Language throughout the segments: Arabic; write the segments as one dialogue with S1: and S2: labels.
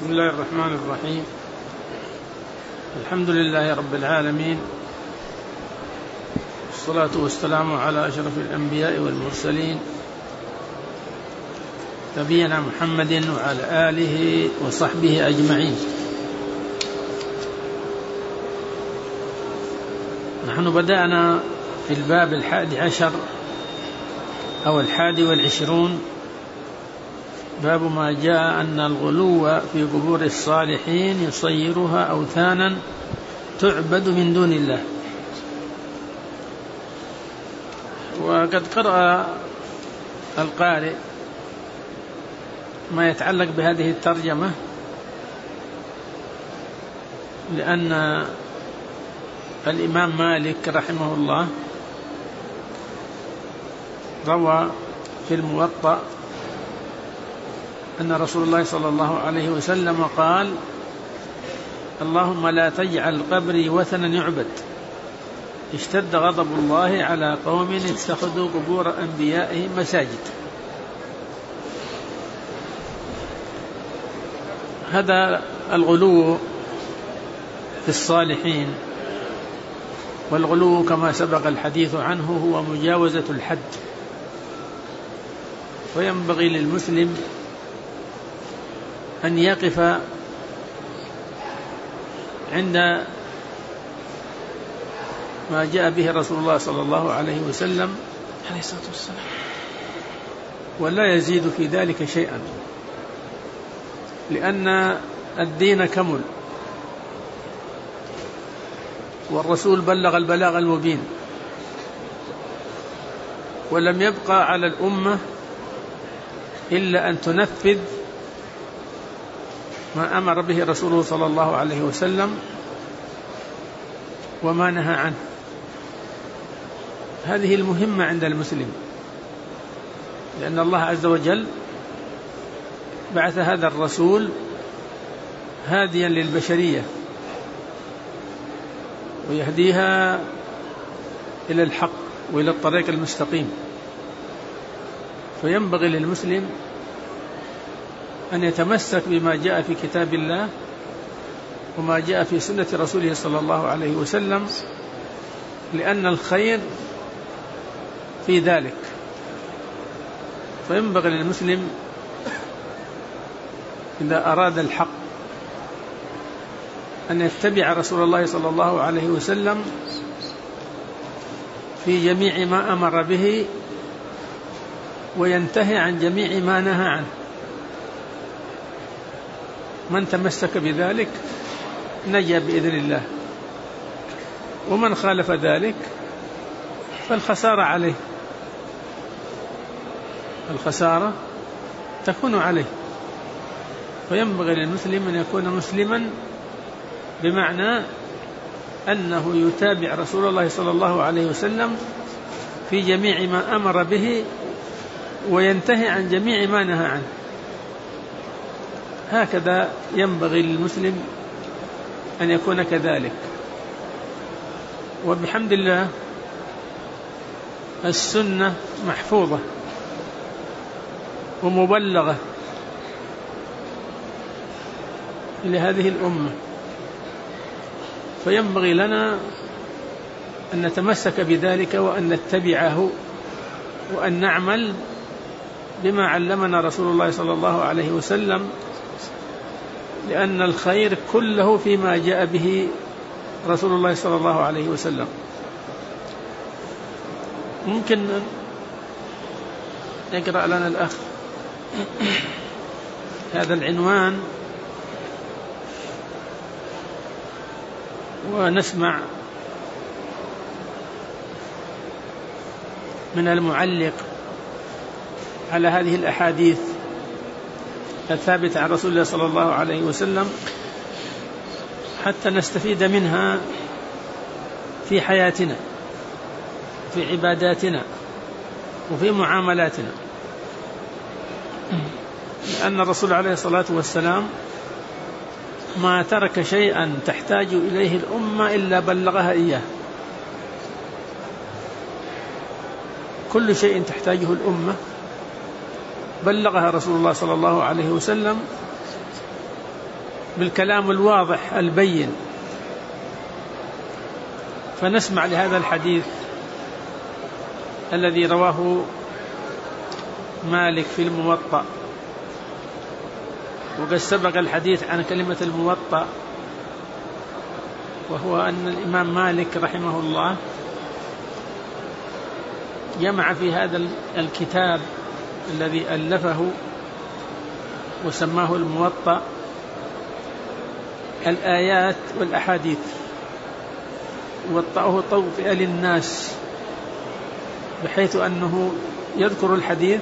S1: بسم الله الرحمن الرحيم. الحمد لله رب العالمين، والصلاة والسلام على أشرف الأنبياء والمرسلين نبينا محمد وعلى آله وصحبه أجمعين. نحن بدأنا في الباب 11 أو 21، باب ما جاء أن الغلو في قبور الصالحين يصيرها أوثانا تعبد من دون الله. وقد قرأ القارئ ما يتعلق بهذه الترجمة، لأن الإمام مالك رحمه الله روى في الموطأ أن رسول الله صلى الله عليه وسلم قال: اللهم لا تجعل قبري وثنا يعبد، اشتد غضب الله على قوم اتخذوا قبور أنبيائهم مساجد. هذا الغلو في الصالحين، والغلو كما سبق الحديث عنه هو مجاوزة الحد، وينبغي للمسلم أن يقف عند ما جاء به رسول الله صلى الله عليه وسلم عليه الصلاة والسلام، ولا يزيد في ذلك شيئا، لأن الدين كمل، والرسول بلغ البلاغ المبين، ولم يبقى على الأمة إلا أن تنفذ ما أمر به رسوله صلى الله عليه وسلم وما نهى عنه. هذه المهمة عند المسلم، لأن الله عز وجل بعث هذا الرسول هاديا للبشرية ويهديها إلى الحق وإلى الطريق المستقيم، فينبغي للمسلم أن يتمسك بما جاء في كتاب الله وما جاء في سنة رسوله صلى الله عليه وسلم، لأن الخير في ذلك. فينبغي للمسلم إذا أراد الحق أن يتبع رسول الله صلى الله عليه وسلم في جميع ما أمر به، وينتهي عن جميع ما نهى عنه. من تمسك بذلك نجا بإذن الله، ومن خالف ذلك فالخسارة عليه، الخسارة تكون عليه. فينبغي للمسلم أن يكون مسلما بمعنى أنه يتابع رسول الله صلى الله عليه وسلم في جميع ما أمر به، وينتهي عن جميع ما نهى عنه. هكذا ينبغي للمسلم أن يكون كذلك. وبحمد الله السنة محفوظة ومبلغة لهذه الأمة، فينبغي لنا أن نتمسك بذلك وأن نتبعه وأن نعمل بما علمنا رسول الله صلى الله عليه وسلم، لأن الخير كله فيما جاء به رسول الله صلى الله عليه وسلم. ممكن يقرأ لنا الأخ هذا العنوان ونسمع من المعلق على هذه الأحاديث الثابتة عن رسول الله صلى الله عليه وسلم، حتى نستفيد منها في حياتنا، في عباداتنا، وفي معاملاتنا. لأن الرسول عليه الصلاة والسلام ما ترك شيئا تحتاج إليه الأمة إلا بلغها إياه. كل شيء تحتاجه الأمة بلغها رسول الله صلى الله عليه وسلم، بالكلام الواضح البين. فنسمع لهذا الحديث الذي رواه مالك في الموطأ، وقد سبق الحديث عن كلمة الموطأ، وهو أن الإمام مالك رحمه الله جمع في هذا الكتاب الذي ألفه وسماه الموطأ الآيات والأحاديث، ووطأه توطئة للناس، بحيث أنه يذكر الحديث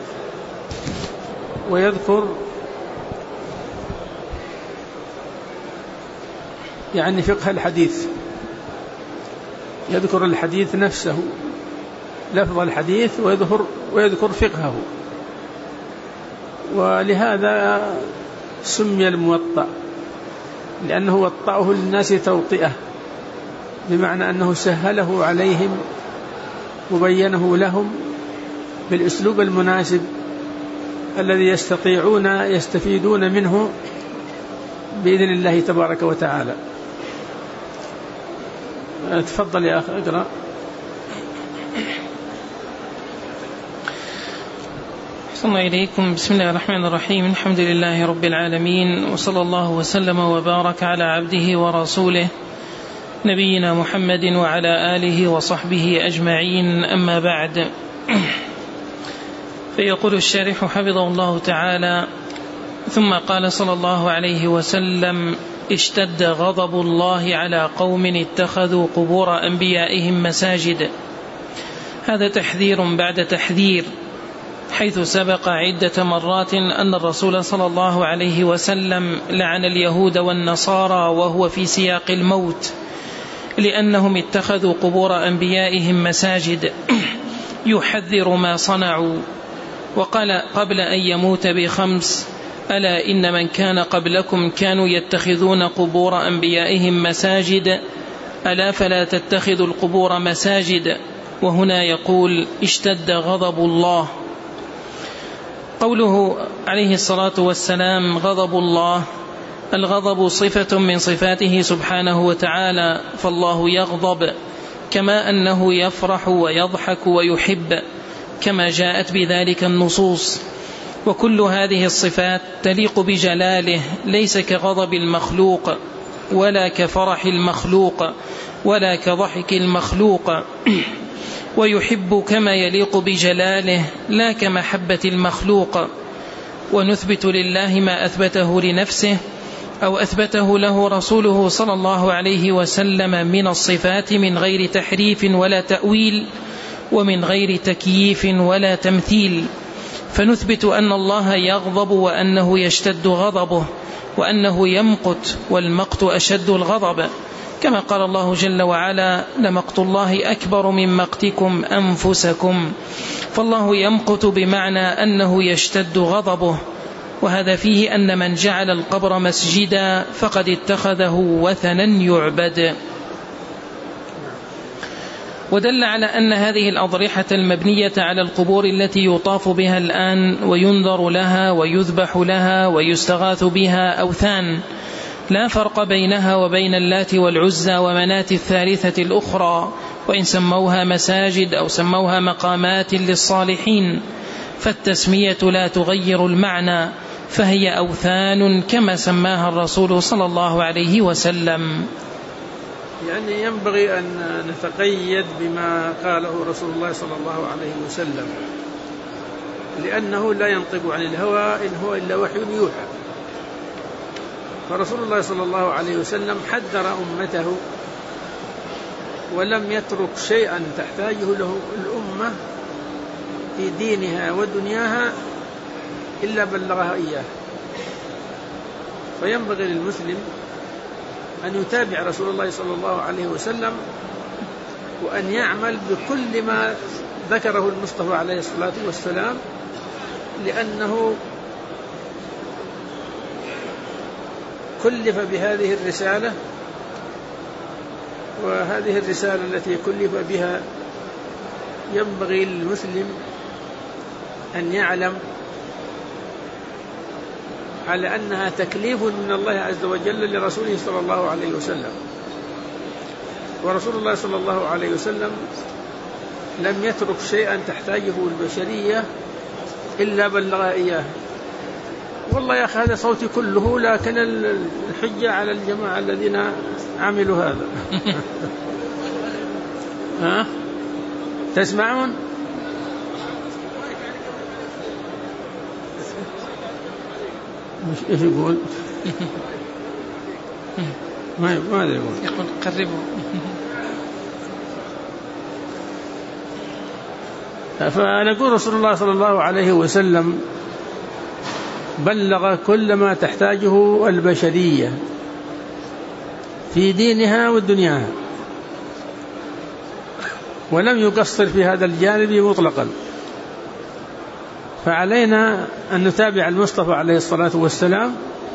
S1: ويذكر يعني فقه الحديث، يذكر الحديث نفسه لفظ الحديث ويذكر فقهه. ولهذا سمي الموطأ، لأنه وطأه للناس توطئة، بمعنى أنه سهله عليهم وبينه لهم بالأسلوب المناسب الذي يستفيدون منه بإذن الله تبارك وتعالى. تفضل يا أخي اقرأ.
S2: صلى الله إليكم. بسم الله الرحمن الرحيم. الحمد لله رب العالمين، وصلى الله وسلم وبارك على عبده ورسوله نبينا محمد وعلى آله وصحبه أجمعين، أما بعد. فيقول الشارح حفظه الله تعالى: ثم قال صلى الله عليه وسلم: اشتد غضب الله على قوم اتخذوا قبور أنبيائهم مساجد. هذا تحذير بعد تحذير، حيث سبق عدة مرات أن الرسول صلى الله عليه وسلم لعن اليهود والنصارى وهو في سياق الموت، لأنهم اتخذوا قبور أنبيائهم مساجد، يحذر ما صنعوا. وقال قبل أن يموت ب5: ألا إن من كان قبلكم كانوا يتخذون قبور أنبيائهم مساجد، ألا فلا تتخذوا القبور مساجد. وهنا يقول: اشتد غضب الله. قوله عليه الصلاة والسلام غضب الله، الغضب صفة من صفاته سبحانه وتعالى، فالله يغضب كما أنه يفرح ويضحك ويحب، كما جاءت بذلك النصوص. وكل هذه الصفات تليق بجلاله، ليس كغضب المخلوق ولا كفرح المخلوق ولا كضحك المخلوق. ويحب كما يليق بجلاله، لا كمحبة المخلوق. ونثبت لله ما أثبته لنفسه أو أثبته له رسوله صلى الله عليه وسلم من الصفات، من غير تحريف ولا تأويل، ومن غير تكييف ولا تمثيل. فنثبت أن الله يغضب، وأنه يشتد غضبه، وأنه يمقت، والمقت أشد الغضب، كما قال الله جل وعلا: لمقت الله أكبر من مقتكم أنفسكم. فالله يمقت بمعنى أنه يشتد غضبه. وهذا فيه أن من جعل القبر مسجدا فقد اتخذه وثنا يعبد. ودل على أن هذه الأضرحة المبنية على القبور التي يطاف بها الآن وينذر لها ويذبح لها ويستغاث بها أوثان، لا فرق بينها وبين اللات والعزى ومناة الثالثة الأخرى، وإن سموها مساجد أو سموها مقامات للصالحين، فالتسمية لا تغير المعنى، فهي أوثان كما سماها الرسول صلى الله عليه وسلم.
S1: يعني ينبغي أن نتقيد بما قاله رسول الله صلى الله عليه وسلم، لأنه لا ينطق عن الهوى، إن هو إلا وحي يوحى. فرسول الله صلى الله عليه وسلم حذر أمته، ولم يترك شيئا تحتاجه له الأمة في دينها ودنياها إلا بلغها إياه. فينبغي للمسلم أن يتابع رسول الله صلى الله عليه وسلم، وأن يعمل بكل ما ذكره المصطفى عليه الصلاة والسلام، لأنه كلف بهذه الرسالة، وهذه الرسالة التي كلف بها ينبغي للمسلم أن يعلم على أنها تكليف من الله عز وجل لرسوله صلى الله عليه وسلم. ورسول الله صلى الله عليه وسلم لم يترك شيئا تحتاجه البشرية إلا بلغ إياه. والله يا أخي هذا صوتي كله، لكن الحجة على الجماعة الذين عملوا هذا. ها تسمعون؟ مش إيش يقول؟ ماذا
S2: يقول قربوا.
S1: فنقول رسول الله صلى الله عليه وسلم بلغ كل ما تحتاجه البشرية في دينها ودنياها، ولم يقصر في هذا الجانب مطلقا. فعلينا أن نتابع المصطفى عليه الصلاة والسلام،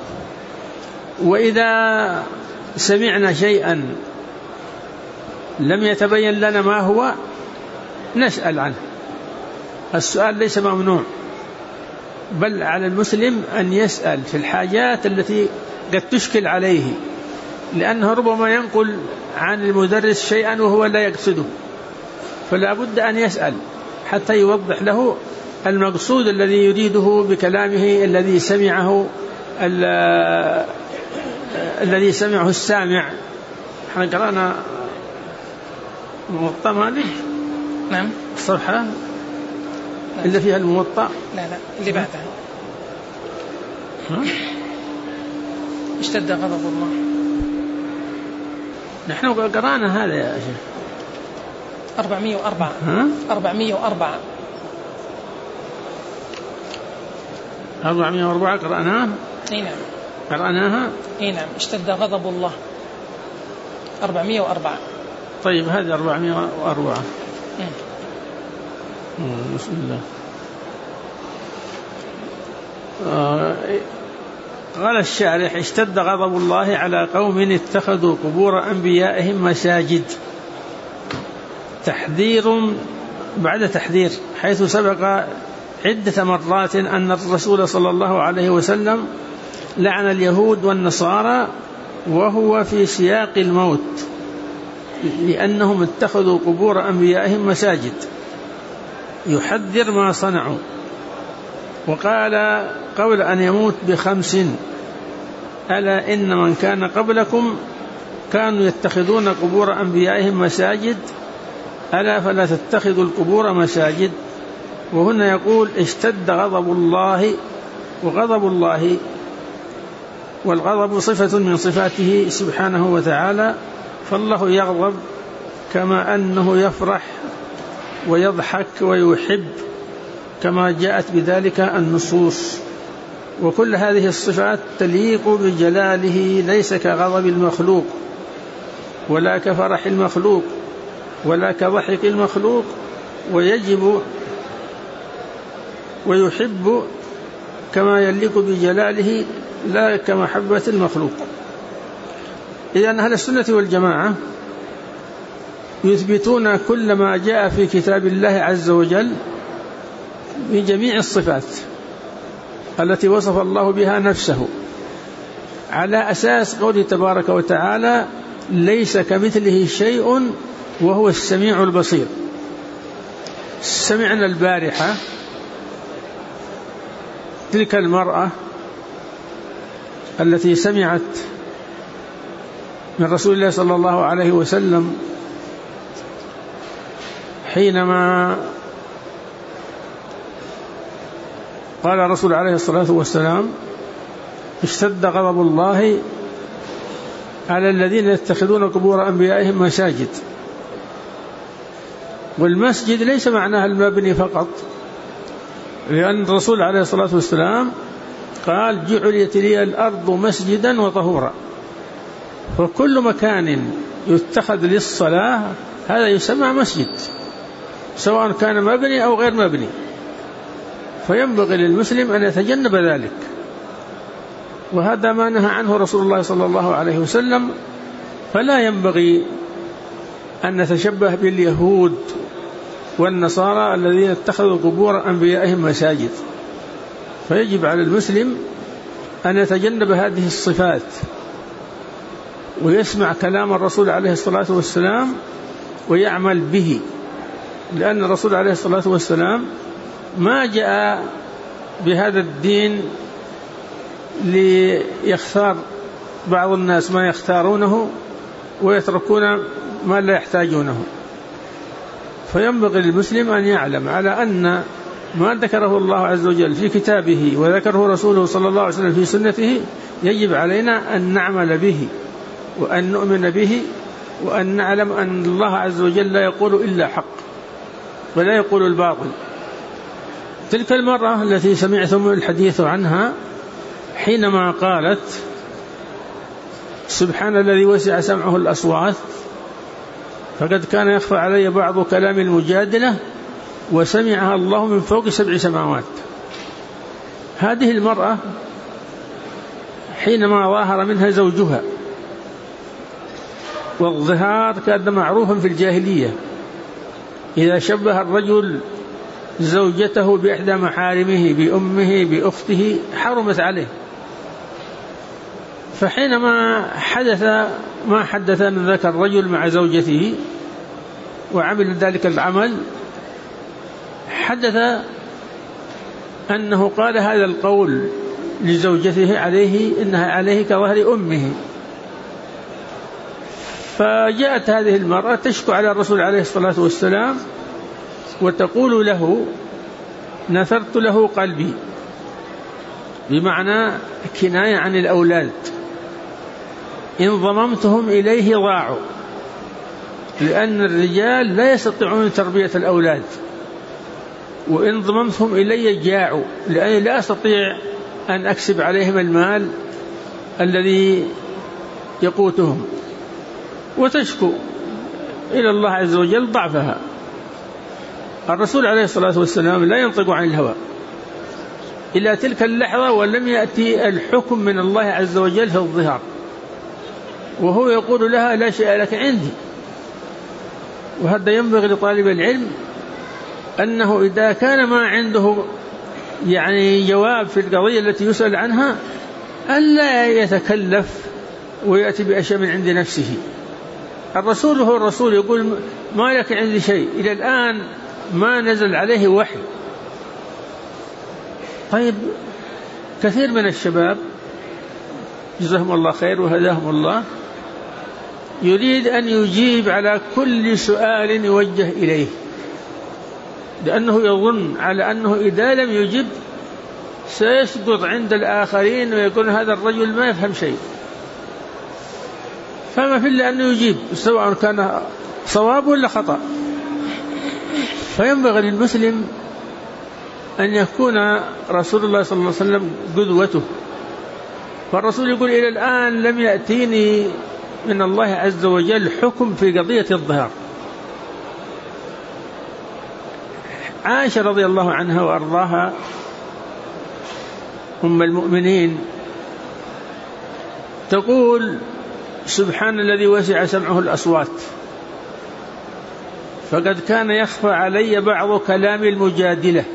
S1: وإذا سمعنا شيئا لم يتبين لنا ما هو نسأل عنه. السؤال ليس ممنوع، بل على المسلم أن يسأل في الحاجات التي قد تشكل عليه، لأنه ربما ينقل عن المدرس شيئا وهو لا يقصده، فلا بد أن يسأل حتى يوضح له المقصود الذي يريده بكلامه الذي سمعه السامع. احنا قرأنا موطأ مالك.
S2: نعم.
S1: الصفحة اللي فيها الموطأ.
S2: لا اللي بعدها. اشتد غضب الله.
S1: نحن قرأنا هذا يا شيخ.
S2: 404. 404.
S1: 404 قرأناها.
S2: اي نعم.
S1: قرأناها.
S2: اي نعم. اشتد غضب الله. 404.
S1: طيب هذه 404. بسم الله. قال الشارح: اشتد غضب الله على قوم اتخذوا قبور أنبيائهم مساجد. تحذير بعد تحذير، حيث سبق عدة مرات أن الرسول صلى الله عليه وسلم لعن اليهود والنصارى وهو في سياق الموت، لأنهم اتخذوا قبور أنبيائهم مساجد، يحذر ما صنعوا. وقال قبل أن يموت ب5: ألا إن من كان قبلكم كانوا يتخذون قبور أنبيائهم مساجد، ألا فلا تتخذوا القبور مساجد. وهنا يقول: اشتد غضب الله. وغضب الله والغضب صفة من صفاته سبحانه وتعالى، فالله يغضب كما أنه يفرح ويضحك ويحب، كما جاءت بذلك النصوص. وكل هذه الصفات تليق بجلاله، ليس كغضب المخلوق ولا كفرح المخلوق ولا كضحك المخلوق، ويجب ويحب كما يليق بجلاله لا كمحبة المخلوق. إذن أهل السنة والجماعة يثبتون كل ما جاء في كتاب الله عز وجل بجميع الصفات التي وصف الله بها نفسه، على أساس قوله تبارك وتعالى: ليس كمثله شيء وهو السميع البصير. سمعنا البارحة تلك المرأة التي سمعت من رسول الله صلى الله عليه وسلم حينما قال الرسول عليه الصلاة والسلام: اشتد غضب الله على الذين يتخذون قبور أنبيائهم مساجد. والمسجد ليس معناها المبني فقط، لأن الرسول عليه الصلاة والسلام قال: جعلت لي الأرض مسجدا وطهورا. فكل مكان يتخذ للصلاة هذا يسمى مسجد، سواء كان مبني أو غير مبني. فينبغي للمسلم أن يتجنب ذلك، وهذا ما نهى عنه رسول الله صلى الله عليه وسلم. فلا ينبغي أن نتشبه باليهود والنصارى الذين اتخذوا قبور أنبيائهم مساجد. فيجب على المسلم أن يتجنب هذه الصفات ويسمع كلام الرسول عليه الصلاة والسلام ويعمل به، لأن الرسول عليه الصلاة والسلام ما جاء بهذا الدين ليختار بعض الناس ما يختارونه ويتركون ما لا يحتاجونه. فينبغي للمسلم أن يعلم على أن ما ذكره الله عز وجل في كتابه وذكره رسوله صلى الله عليه وسلم في سنته يجب علينا أن نعمل به وأن نؤمن به وأن نعلم أن الله عز وجل لا يقول إلا حق ولا يقول الباطل. تلك المرأة التي سمعتم الحديث عنها حينما قالت سبحان الذي وسع سمعه الأصوات فقد كان يخفى علي بعض كلام المجادلة وسمعها الله من فوق 7 سماوات. هذه المرأة حينما ظاهر منها زوجها، والظهار كان معروفا في الجاهلية، إذا شبه الرجل زوجته بإحدى محارمه بأمه بأخته حرمت عليه. فحينما حدث ما حدث من ذاك الرجل مع زوجته وعمل ذلك العمل، حدث أنه قال هذا القول لزوجته عليه إنها عليه كظهر أمه. فجاءت هذه المرأة تشكو على الرسول عليه الصلاة والسلام وتقول له نثرت له قلبي، بمعنى كناية عن الأولاد، إن ضممتهم إليه ضاعوا، لأن الرجال لا يستطيعون تربية الأولاد، وإن ضممتهم إلي جاعوا، لأني لا أستطيع أن أكسب عليهم المال الذي يقوتهم. وتشكو إلى الله عز وجل ضعفها. الرسول عليه الصلاة والسلام لا ينطق عن الهوى إلى تلك اللحظة، ولم يأتي الحكم من الله عز وجل في الظهار، وهو يقول لها لا شيء لك عندي. وهذا ينبغي لطالب العلم أنه إذا كان ما عنده جواب في القضية التي يسأل عنها ألا يتكلف ويأتي بأشياء من عند نفسه. الرسول هو الرسول، يقول ما لك عندي شيء، إلى الآن ما نزل عليه وحي. طيب كثير من الشباب جزاهم الله خير وهداهم الله يريد أن يجيب على كل سؤال يوجه إليه، لأنه يظن على أنه إذا لم يجب سيسقط عند الآخرين ويقول هذا الرجل ما يفهم شيء، فما في إلا أنه يجيب سواء كان صواب ولا خطأ. فينبغي للمسلم أن يكون رسول الله صلى الله عليه وسلم قدوته. فالرسول يقول إلى الآن لم يأتيني من الله عز وجل حكم في قضية الظهار. عائشة رضي الله عنها وأرضاها أم المؤمنين تقول سبحان الذي وسع سمعه الأصوات فقد كان يخفى علي بعض كلام المجادلة.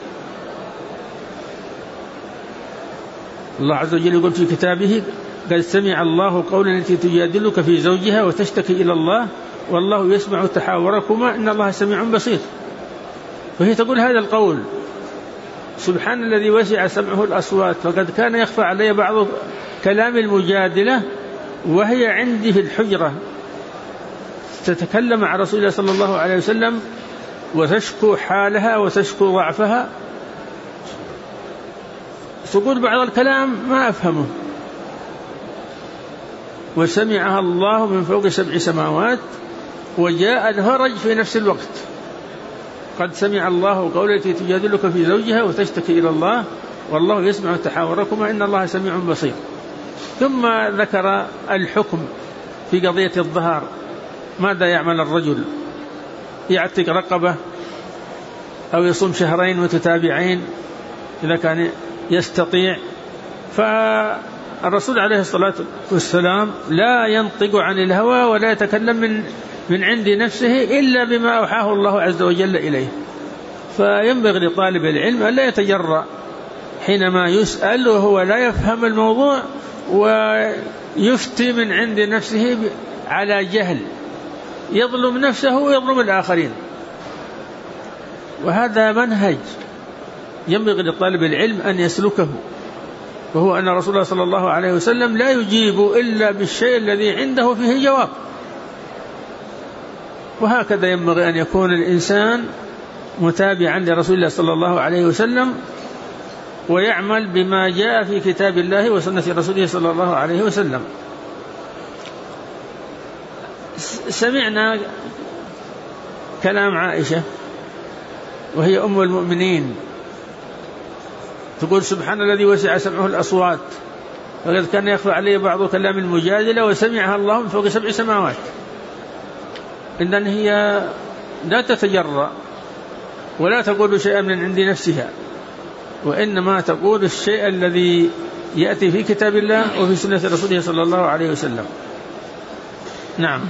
S1: الله عز وجل يقول في كتابه قد سمع الله قولا التي تجادلك في زوجها وتشتكي إلى الله والله يسمع تحاوركما إن الله سميع بصير. وهي تقول هذا القول سبحان الذي وسع سمعه الأصوات فقد كان يخفى علي بعض كلام المجادلة، وهي عندي في الحجرة تتكلم مع رسول الله صلى الله عليه وسلم وتشكو حالها وتشكو ضعفها، تقول بعض الكلام ما أفهمه، وسمعها الله من فوق 7 سماوات وجاء الهرج في نفس الوقت. قد سمع الله قول التي تجادلك في زوجها وتشتكي إلى الله والله يسمع تحاوركما إن الله سميع بصير. ثم ذكر الحكم في قضية الظهار، ماذا يعمل الرجل؟ يعتق رقبة أو يصوم 2 شهرين متتابعين إذا كان يستطيع. فالرسول عليه الصلاة والسلام لا ينطق عن الهوى ولا يتكلم من عند نفسه إلا بما أوحاه الله عز وجل إليه. فينبغي لطالب العلم أن لا يتجرأ حينما يسأل وهو لا يفهم الموضوع ويفتي من عند نفسه على جهل، يظلم نفسه ويظلم الآخرين. وهذا منهج ينبغي لطالب العلم أن يسلكه، وهو أن رسول الله صلى الله عليه وسلم لا يجيب إلا بالشيء الذي عنده فيه جواب. وهكذا ينبغي أن يكون الإنسان متابعا لرسول الله صلى الله عليه وسلم، ويعمل بما جاء في كتاب الله وسنة رسوله صلى الله عليه وسلم. سمعنا كلام عائشة وهي أم المؤمنين تقول: سبحان الذي وسع سمعه الأصوات، وقد كان يخفى عليه بعض كلام المجادلة وسمعها الله من فوق 7 سماوات. إذن هي لا تتجرأ ولا تقول شيئا من عند نفسها، وإنما تقول الشيء الذي يأتي في كتاب الله وفي سنة رسوله صلى الله عليه وسلم. نعم.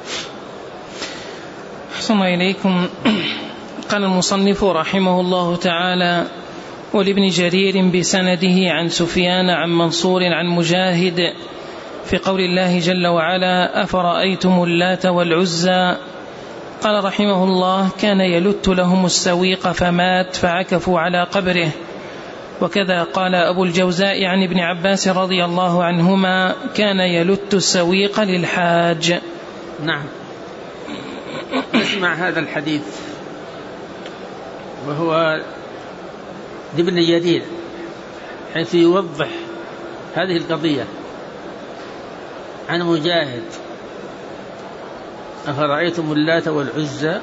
S2: أحسن إليكم. قال المصنف رحمه الله تعالى: ولابن جرير بسنده عن سفيان عن منصور عن مجاهد في قول الله جل وعلا: أفرأيتم اللات والعزى. قال رحمه الله: كان يلت لهم السويق فمات فعكفوا على قبره. وكذا قال أبو الجوزاء عن ابن عباس رضي الله عنهما: كان يلت السويق للحاج.
S1: نعم. اسمع هذا الحديث، وهو لابن جرير، حيث يوضح هذه القضية عن مجاهد: أفرأيتم اللات والعزى.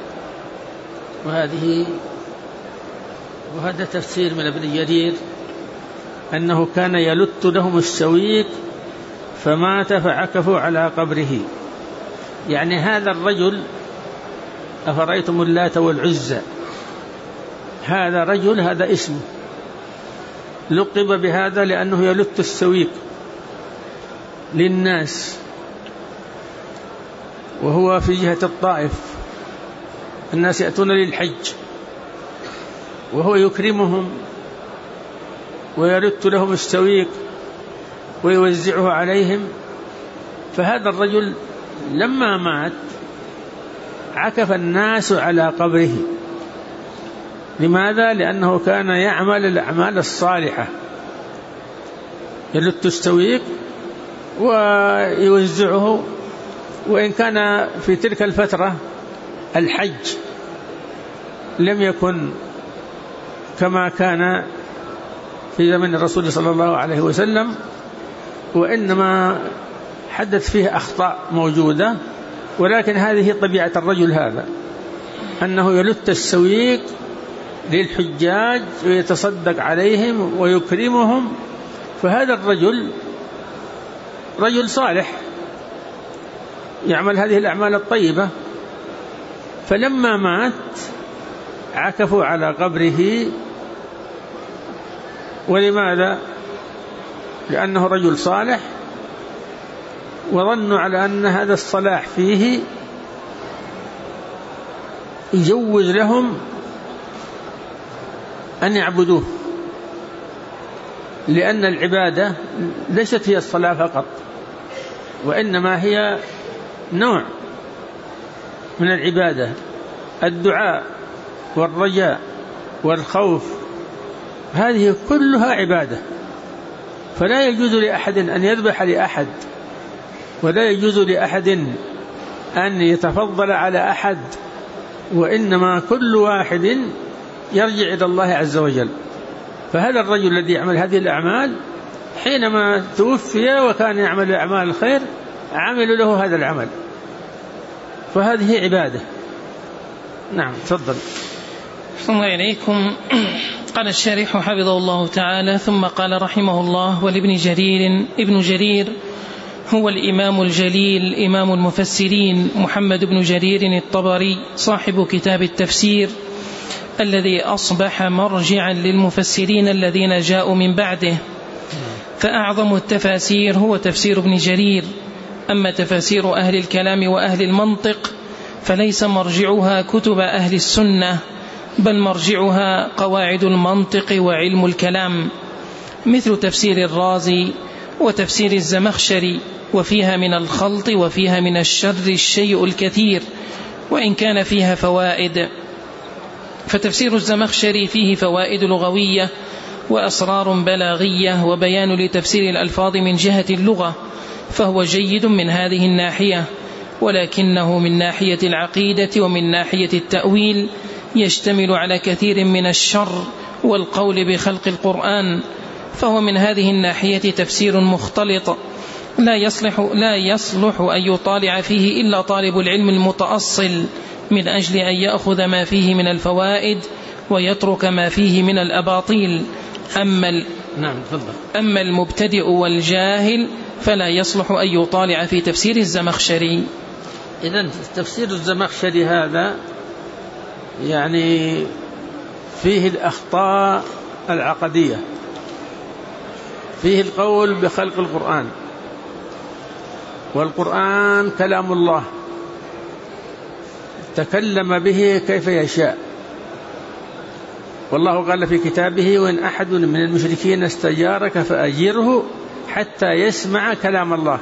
S1: وهذا تفسير من ابن جرير أنه كان يلت لهم السويق فمات فعكفوا على قبره. يعني هذا الرجل أفرأيتم اللات والعزى، هذا رجل، هذا اسمه، لقب بهذا لأنه يلت السويق للناس، وهو في جهة الطائف. الناس يأتون للحج وهو يكرمهم ويلت لهم السويق ويوزعه عليهم. فهذا الرجل لما مات عكف الناس على قبره. لماذا؟ لأنه كان يعمل الأعمال الصالحة، يلت السويق ويوزعه. وإن كان في تلك الفترة الحج لم يكن كما كان في زمن الرسول صلى الله عليه وسلم، وإنما حدث فيه أخطاء موجودة، ولكن هذه طبيعة الرجل هذا، أنه يلت السويق للحجاج ويتصدق عليهم ويكرمهم. فهذا الرجل رجل صالح يعمل هذه الأعمال الطيبة. فلما مات عكفوا على قبره. ولماذا؟ لأنه رجل صالح، وظنوا على أن هذا الصلاح فيه يجوز لهم أن يعبدوه، لأن العبادة ليست هي الصلاة فقط، وإنما هي نوع من العبادة: الدعاء والرجاء والخوف، هذه كلها عبادة. فلا يجوز لأحد أن يذبح لأحد، ولا يجوز لأحد أن يتفضل على أحد، وإنما كل واحد يرجع إلى الله عز وجل. فهذا الرجل الذي يعمل هذه الأعمال حينما توفي وكان يعمل أعمال الخير عملوا له هذا العمل، فهذه عبادة. نعم، تفضل.
S2: ثم إليكم. قال الشارح حفظه الله تعالى: ثم قال رحمه الله: ولابن جرير، ابن جرير هو الإمام الجليل إمام المفسرين محمد بن جرير الطبري صاحب كتاب التفسير، الذي أصبح مرجعا للمفسرين الذين جاءوا من بعده. فأعظم التفاسير هو تفسير ابن جرير. أما تفاسير أهل الكلام وأهل المنطق فليس مرجعها كتب أهل السنة، بل مرجعها قواعد المنطق وعلم الكلام. مثل تفسير الرازي وتفسير الزمخشري، وفيها من الخلط وفيها من الشر الشيء الكثير وإن كان فيها فوائد. فتفسير الزمخشري فيه فوائد لغوية وأسرار بلاغية وبيان لتفسير الألفاظ من جهة اللغة، فهو جيد من هذه الناحية، ولكنه من ناحية العقيدة ومن ناحية التأويل يشتمل على كثير من الشر والقول بخلق القرآن، فهو من هذه الناحية تفسير مختلط لا يصلح أن يطالع فيه إلا طالب العلم المتأصل، من أجل أن يأخذ ما فيه من الفوائد ويترك ما فيه من الأباطيل. أما المبتدئ والجاهل فلا يصلح أن يطالع في تفسير الزمخشري.
S1: إذن تفسير الزمخشري هذا يعني فيه الأخطاء العقدية، فيه القول بخلق القرآن، والقرآن كلام الله تكلم به كيف يشاء، والله قال في كتابه: وإن أحد من المشركين استجارك فأجره حتى يسمع كلام الله.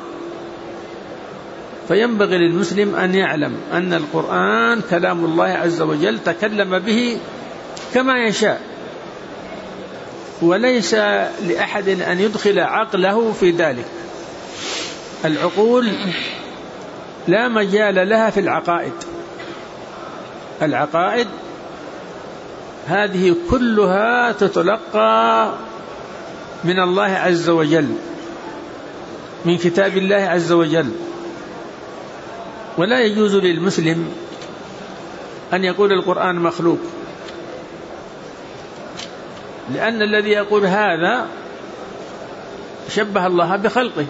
S1: فينبغي للمسلم أن يعلم أن القرآن كلام الله عز وجل تكلم به كما يشاء، وليس لأحد أن يدخل عقله في ذلك. العقول لا مجال لها في العقائد. العقائد هذه كلها تتلقى من الله عز وجل، من كتاب الله عز وجل، ولا يجوز للمسلم أن يقول القرآن مخلوق، لأن الذي يقول هذا شبه الله بخلقه.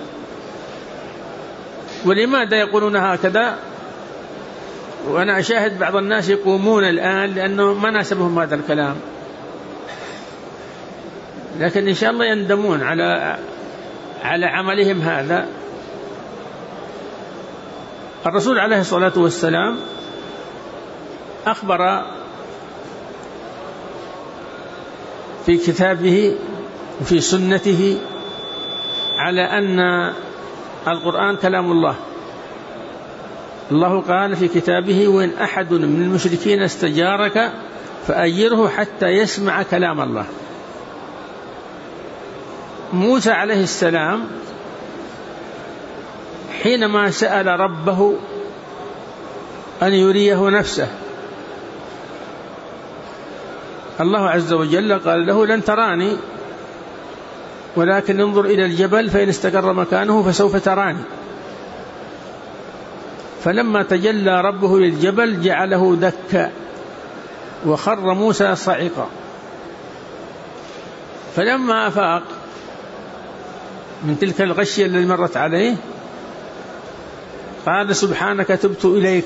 S1: ولماذا يقولون هكذا؟ وأنا أشاهد بعض الناس يقومون الآن لأنه ما ناسبهم هذا الكلام، لكن إن شاء الله يندمون على عملهم هذا. الرسول عليه الصلاة والسلام أخبر في كتابه وفي سنته على أن القرآن كلام الله. الله قال في كتابه: وإن أحد من المشركين استجارك فأجره حتى يسمع كلام الله. موسى عليه السلام حينما سأل ربه أن يريه نفسه، الله عز وجل قال له: لن تراني ولكن انظر إلى الجبل فإن استقر مكانه فسوف تراني. فلما تجلى ربه للجبل جعله دكا وخر موسى صعقا. فلما أفاق من تلك الغشية التي مرت عليه قال: سبحانك تبت إليك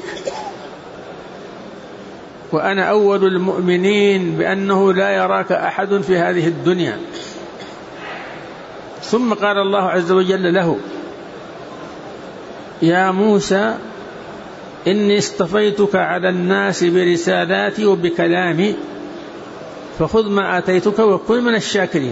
S1: وأنا أول المؤمنين بأنه لا يراك أحد في هذه الدنيا. ثم قال الله عز وجل له: يا موسى إني اصطفيتك على الناس برسالاتي وبكلامي فخذ ما آتيتك وكن من الشاكرين.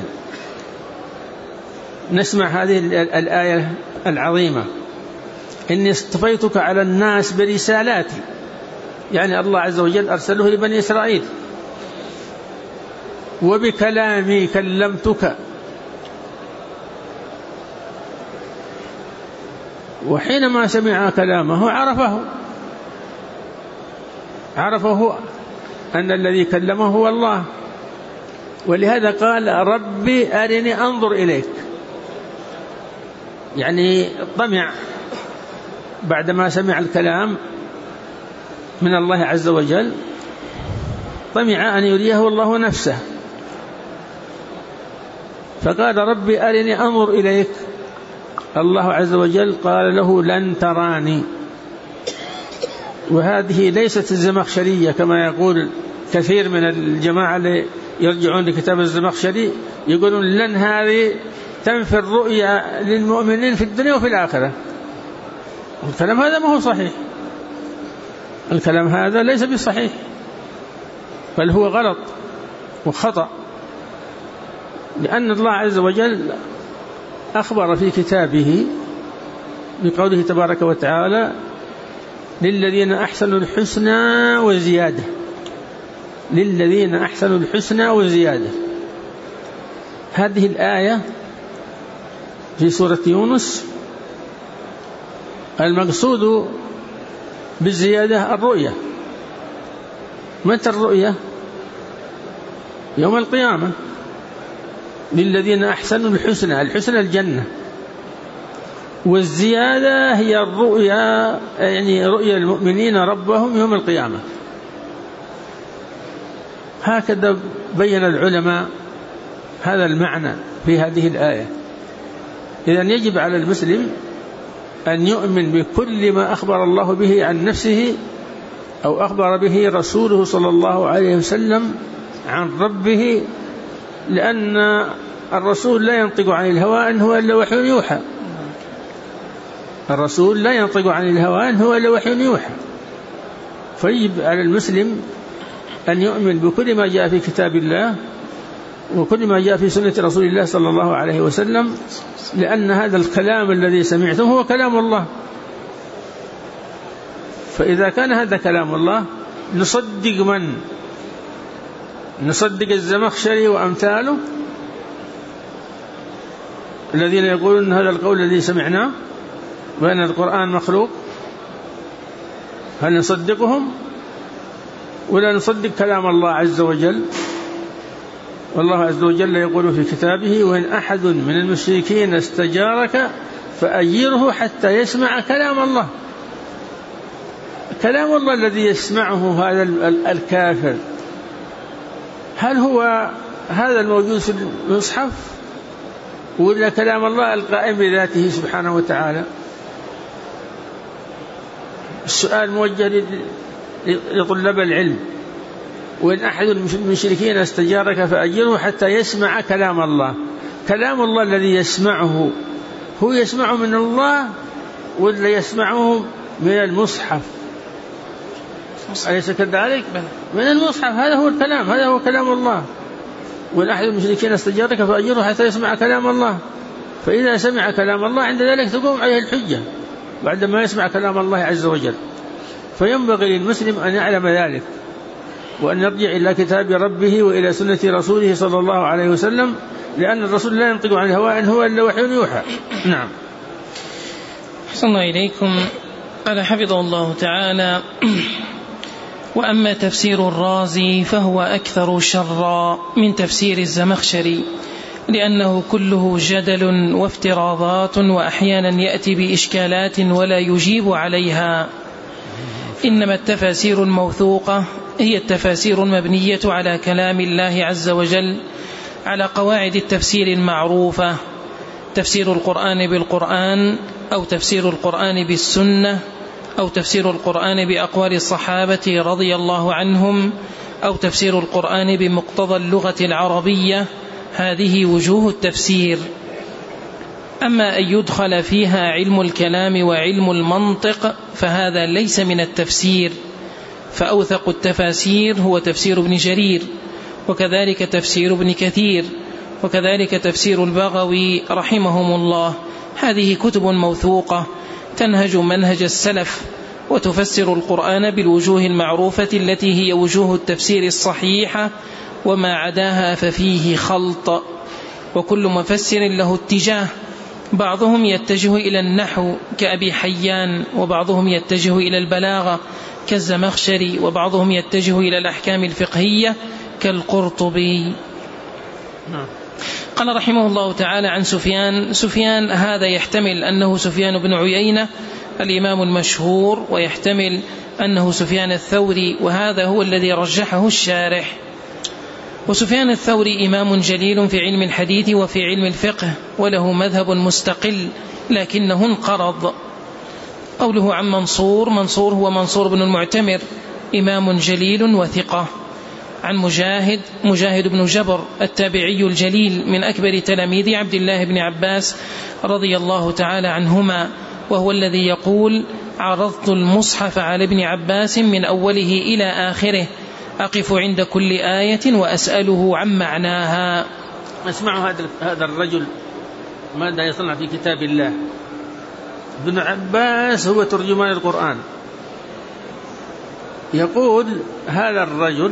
S1: نسمع هذه الآية العظيمة: إني اصطفيتك على الناس برسالاتي، يعني الله عز وجل أرسله لبني إسرائيل، وبكلامي كلمتك. وحينما سمع كلامه عرفه أن الذي كلمه هو الله، ولهذا قال: ربي أرني أنظر إليك. يعني طمع بعدما سمع الكلام من الله عز وجل، طمع أن يريه الله نفسه، فقال: ربي أرني أنظر إليك. الله عز وجل قال له: لن تراني. وهذه ليست الزمخشرية كما يقول كثير من الجماعة اللي يرجعون لكتاب الزمخشري، يقولون لن هذه تنفي الرؤيا للمؤمنين في الدنيا وفي الآخرة. الكلام هذا ما هو صحيح، الكلام هذا ليس بصحيح، بل هو غلط وخطأ. لأن الله عز وجل أخبر في كتابه بقوله تبارك وتعالى: للذين أحسنوا الحسنى وزيادة. للذين أحسنوا الحسنى وزيادة. هذه الآية في سورة يونس المقصود بالزيادة الرؤية. متى الرؤية؟ يوم القيامة. للذين أحسنوا الحسنى، الحسنى الجنة، والزيادة هي الرؤيا، يعني رؤيا المؤمنين ربهم يوم القيامة. هكذا بين العلماء هذا المعنى في هذه الآية. إذن يجب على المسلم أن يؤمن بكل ما أخبر الله به عن نفسه أو أخبر به رسوله صلى الله عليه وسلم عن ربه، لأن الرسول لا ينطق عن الهوى إن هو إلا وحي يوحى. الرسول لا ينطق عن الهوى إن هو إلا وحي يوحى. فيجب على المسلم أن يؤمن بكل ما جاء في كتاب الله وكل ما جاء في سنة رسول الله صلى الله عليه وسلم، لأن هذا الكلام الذي سمعته هو كلام الله. فإذا كان هذا كلام الله نصدق من؟ نصدق الزمخشري وأمثاله الذين يقولون هذا القول الذي سمعناه بأن القرآن مخلوق، هل نصدقهم ولا نصدق كلام الله عز وجل؟ والله عز وجل يقول في كتابه: وإن أحد من المشركين استجارك فأجره حتى يسمع كلام الله. كلام الله الذي يسمعه هذا الكافر، هل هو هذا الموجود في المصحف ولا كلام الله القائم بذاته سبحانه وتعالى؟ السؤال موجه لطلاب العلم. وإن أحد من المشركين استجارك فأجره حتى يسمع كلام الله. كلام الله الذي يسمعه هو يسمعه من الله ولا يسمعه من المصحف؟ أليس كذلك؟ من المصحف. هذا هو الكلام، هذا هو كلام الله. وإن أحد المشركين استجارك فأجره حتى يسمع كلام الله. فإذا سمع كلام الله عند ذلك تقوم عليه الحجة بعدما يسمع كلام الله عز وجل. فينبغي للمسلم أن يعلم ذلك، وأن يرجع إلى كتاب ربه وإلى سنة رسوله صلى الله عليه وسلم، لأن الرسول لا ينطق عن الهوى إن هو إلا وحي يوحى. نعم.
S2: أحسن الله إليكم. قال حفظه الله تعالى: وأما تفسير الرازي فهو أكثر شرا من تفسير الزمخشري، لأنه كله جدل وافتراضات، وأحيانا يأتي بإشكالات ولا يجيب عليها. إنما التفاسير الموثوقة هي التفاسير المبنية على كلام الله عز وجل على قواعد التفسير المعروفة: تفسير القرآن بالقرآن، أو تفسير القرآن بالسنة، أو تفسير القرآن بأقوال الصحابة رضي الله عنهم، أو تفسير القرآن بمقتضى اللغة العربية. هذه وجوه التفسير. أما أن يدخل فيها علم الكلام وعلم المنطق فهذا ليس من التفسير. فأوثق التفاسير هو تفسير ابن جرير، وكذلك تفسير ابن كثير، وكذلك تفسير البغوي رحمهم الله. هذه كتب موثوقة تنهج منهج السلف، وتفسر القرآن بالوجوه المعروفة التي هي وجوه التفسير الصحيحة، وما عداها ففيه خلط. وكل مفسر له اتجاه، بعضهم يتجه إلى النحو كأبي حيان، وبعضهم يتجه إلى البلاغة كالزمخشري، وبعضهم يتجه إلى الأحكام الفقهية كالقرطبي. قال رحمه الله تعالى عن سفيان هذا يحتمل أنه سفيان بن عيينة الإمام المشهور، ويحتمل أنه سفيان الثوري، وهذا هو الذي رجحه الشارح. وسفيان الثوري إمام جليل في علم الحديث وفي علم الفقه، وله مذهب مستقل لكنه انقرض. قوله عن منصور هو منصور بن المعتمر، إمام جليل وثقة. عن مجاهد بن جبر التابعي الجليل من أكبر تلاميذ عبد الله بن عباس رضي الله تعالى عنهما، وهو الذي يقول: عرضت المصحف على ابن عباس من أوله إلى آخره، أقف عند كل آية وأسأله عن معناها.
S1: اسمعوا هذا الرجل ماذا يصنع في كتاب الله. ابن عباس هو ترجمان القرآن، يقول هذا الرجل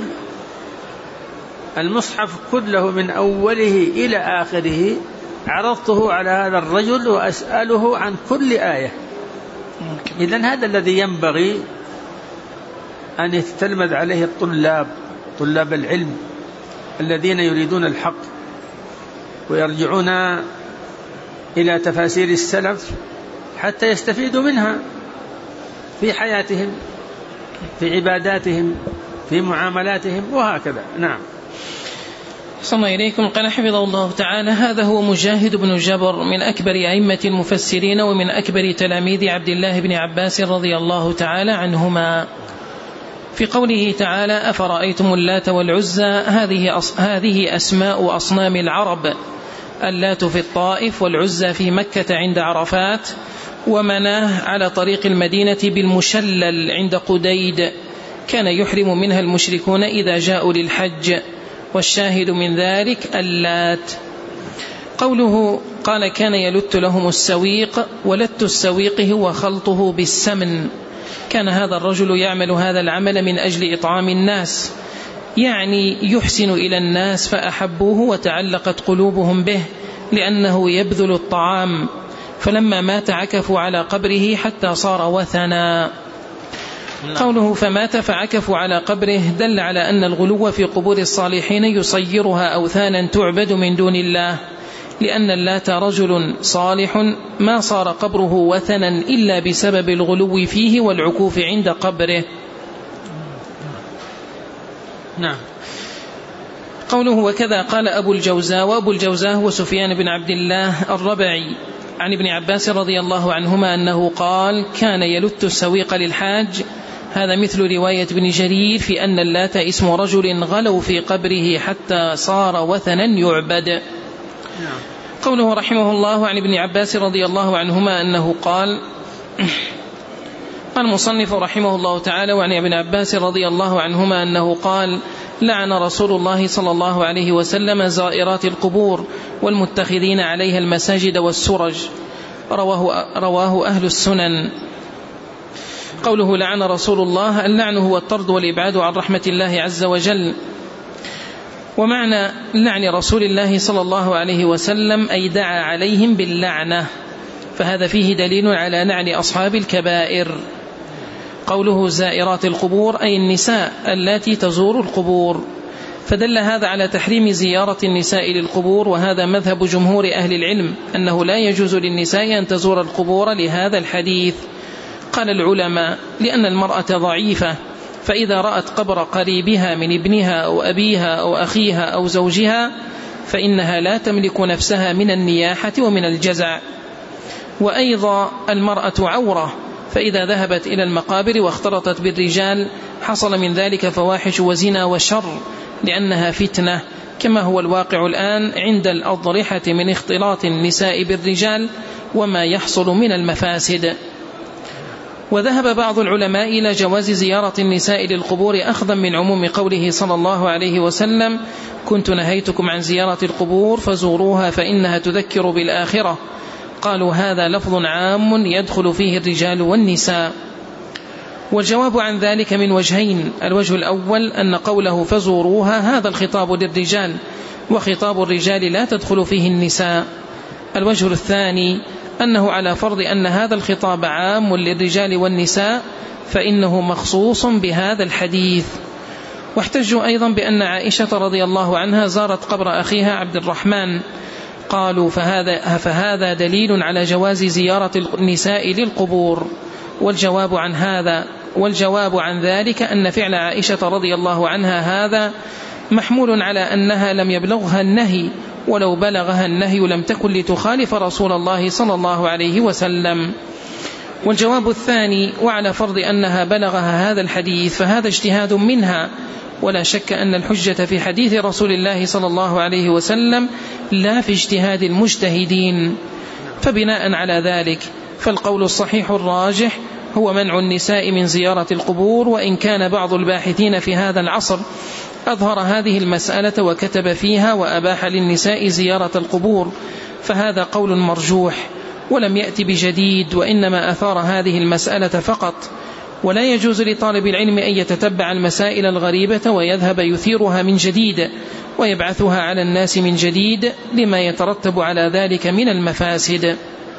S1: المصحف كله من أوله إلى آخره عرضته على هذا الرجل وأسأله عن كل آية. إذن هذا الذي ينبغي أن يتتلمذ عليه طلاب العلم الذين يريدون الحق ويرجعون إلى تفاسير السلف حتى يستفيدوا منها في حياتهم، في عباداتهم، في معاملاتهم، وهكذا. نعم.
S2: صلى إليكم. قال حفظه الله تعالى: هذا هو مجاهد بن جبر من أكبر أئمة المفسرين ومن أكبر تلاميذ عبد الله بن عباس رضي الله تعالى عنهما، في قوله تعالى: أفرأيتم اللات والعزى هذه أسماء أصنام العرب، اللات في الطائف والعزى في مكة عند عرفات، ومناه على طريق المدينة بالمشلل عند قديد، كان يحرم منها المشركون إذا جاءوا للحج، والشاهد من ذلك اللات. قوله قال: كان يلت لهم السويق، ولت السويق هو خلطه بالسمن. كان هذا الرجل يعمل هذا العمل من أجل إطعام الناس، يعني يحسن إلى الناس فأحبوه وتعلقت قلوبهم به لأنه يبذل الطعام، فلما مات عكفوا على قبره حتى صار وثنا. قوله فمات فعكفوا على قبره دل على أن الغلو في قبور الصالحين يصيرها أوثانا تعبد من دون الله، لأن اللات رجل صالح ما صار قبره وثنا إلا بسبب الغلو فيه والعكوف عند قبره.
S1: نعم.
S2: قوله وكذا قال أبو الجوزاء، وأبو الجوزاء هو سفيان بن عبد الله الربعي، عن ابن عباس رضي الله عنهما أنه قال: كان يلت السويق للحاج. هذا مثل رواية ابن جرير في أن اللات اسم رجل غلوا في قبره حتى صار وثنا يعبد. قوله رحمه الله عن ابن عباس رضي الله عنهما أنه قال المصنف رحمه الله تعالى: وعن ابن عباس رضي الله عنهما أنه قال: لعن رسول الله صلى الله عليه وسلم زائرات القبور والمتخذين عليها المساجد والسرج. رواه أهل السنن. قوله لعن رسول الله، اللعن هو الطرد والإبعاد عن رحمة الله عز وجل. ومعنى لعن رسول الله صلى الله عليه وسلم أي دعا عليهم باللعنة، فهذا فيه دليل على لعن أصحاب الكبائر. قوله زائرات القبور أي النساء اللاتي تزور القبور، فدل هذا على تحريم زيارة النساء للقبور، وهذا مذهب جمهور أهل العلم أنه لا يجوز للنساء أن تزور القبور لهذا الحديث. قال العلماء: لأن المرأة ضعيفة، فإذا رأت قبر قريبها من ابنها أو أبيها أو أخيها أو زوجها فإنها لا تملك نفسها من النياحة ومن الجزع. وأيضا المرأة عورة، فإذا ذهبت إلى المقابر واختلطت بالرجال حصل من ذلك فواحش وزنا وشر، لأنها فتنة، كما هو الواقع الآن عند الأضرحة من اختلاط النساء بالرجال وما يحصل من المفاسد. وذهب بعض العلماء إلى جواز زيارة النساء للقبور أخذا من عموم قوله صلى الله عليه وسلم: كنت نهيتكم عن زيارة القبور فزوروها فإنها تذكر بالآخرة. قالوا هذا لفظ عام يدخل فيه الرجال والنساء. والجواب عن ذلك من وجهين: الوجه الأول أن قوله فزوروها هذا الخطاب للرجال، وخطاب الرجال لا تدخل فيه النساء. الوجه الثاني أنه على فرض أن هذا الخطاب عام للرجال والنساء فإنه مخصوص بهذا الحديث. واحتجوا أيضا بأن عائشة رضي الله عنها زارت قبر أخيها عبد الرحمن، قالوا فهذا دليل على جواز زيارة النساء للقبور. والجواب عن ذلك أن فعل عائشة رضي الله عنها هذا محمول على أنها لم يبلغها النهي، ولو بلغها النهي لم تكن لتخالف رسول الله صلى الله عليه وسلم. والجواب الثاني: وعلى فرض أنها بلغها هذا الحديث فهذا اجتهاد منها، ولا شك أن الحجة في حديث رسول الله صلى الله عليه وسلم لا في اجتهاد المجتهدين. فبناء على ذلك فالقول الصحيح الراجح هو منع النساء من زيارة القبور، وإن كان بعض الباحثين في هذا العصر أظهر هذه المسألة وكتب فيها وأباح للنساء زيارة القبور، فهذا قول مرجوح ولم يأتي بجديد، وإنما أثار هذه المسألة فقط. ولا يجوز لطالب العلم أن يتتبع المسائل الغريبة ويذهب يثيرها من جديد ويبعثها على الناس من جديد لما يترتب على ذلك من المفاسد.